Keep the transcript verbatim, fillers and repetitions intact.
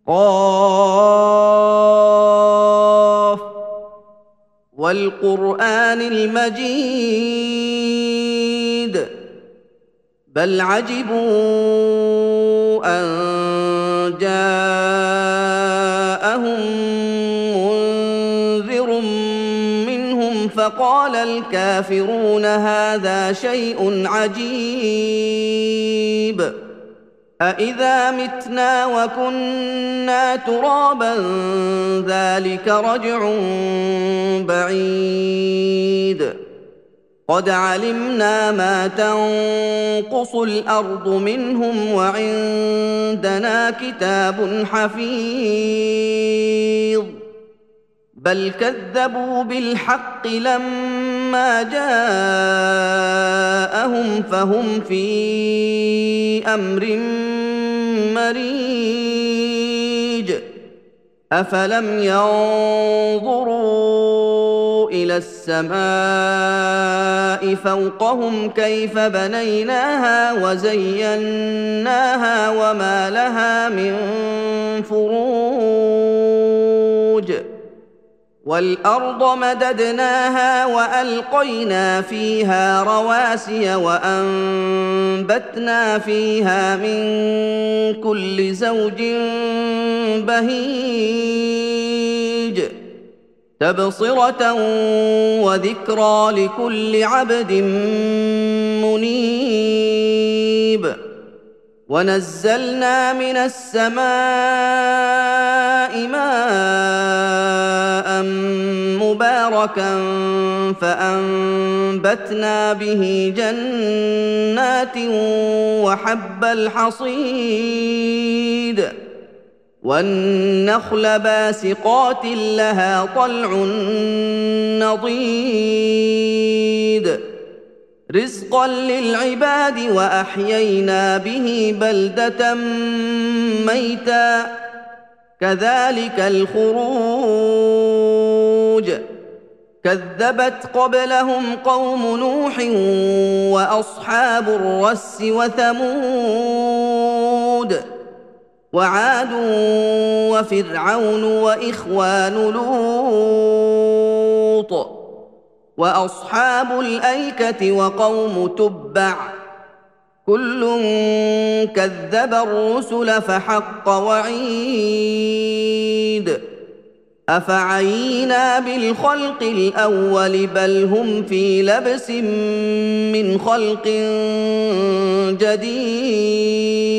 قاف والقرآن المجيد بل عجبوا أن جاءهم منذر منهم فقال الكافرون هذا شيء عجيب أإذا متنا وكنا ترابا ذلك رجع بعيد قد علمنا ما تنقص الأرض منهم وعندنا كتاب حفيظ بل كذبوا بالحق لما جاءهم فهم في أمر مريج أفلم ينظروا إلى السماء فوقهم كيف بنيناها وزيناها وما لها من فروج والأرض مددناها وألقينا فيها رواسي وأنبتنا فيها من كل زوج بهيج تبصرة وذكرى لكل عبد منيب ونزلنا من السماء ماء مباركا فأنبتنا به جنات وحب الحصيد والنخل باسقات لها طلع نضيد رزقا للعباد وأحيينا به بلدة ميتا كذلك الخروج كذبت قبلهم قوم نوح وأصحاب الرس وثمود وعاد وفرعون وإخوان لوط وأصحاب الأيكة وقوم تبع كل كذب الرسل فحق وعيد أفعينا بالخلق الأول بل هم في لبس من خلق جديد